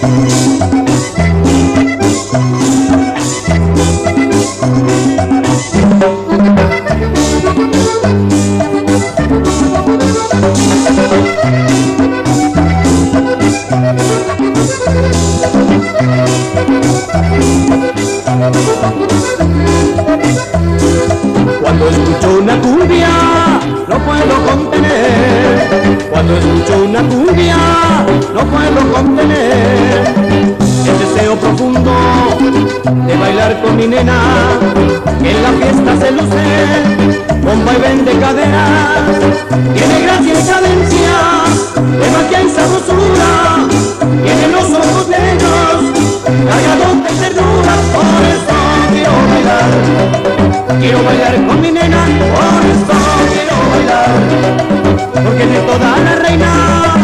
Cuando escucho una cumbia, no puedo contener. Cuando escucho una cumbia, no puedo contener. El deseo profundo de bailar con mi nena, que en la fiesta se luce con vaivén de caderas. Tiene gracia y cadencia, de magia y sabrosura, tiene los ojos negros, cargados de ternura. Por eso quiero bailar con mi nena, por eso quiero bailar, porque de toda la reina.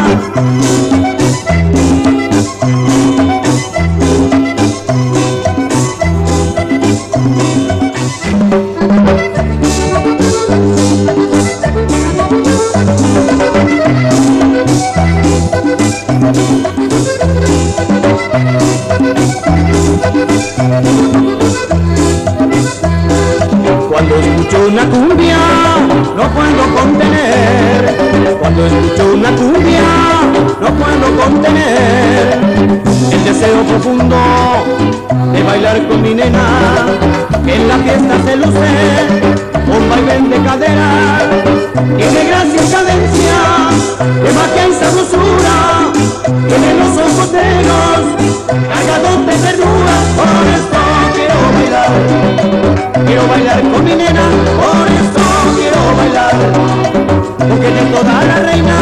Cuando escucho una cumbia, no puedo contener. Cuando escucho una cumbia, no puedo contener el deseo profundo de bailar con mi nena, que en la fiesta se luce con vaivén de cadera. Tiene gracia y cadencia, de magia y sabrosura, tiene los ojos negros, cargados de ternura. Por eso quiero bailar con mi nena, por eso quiero bailar, porque de toda la reina.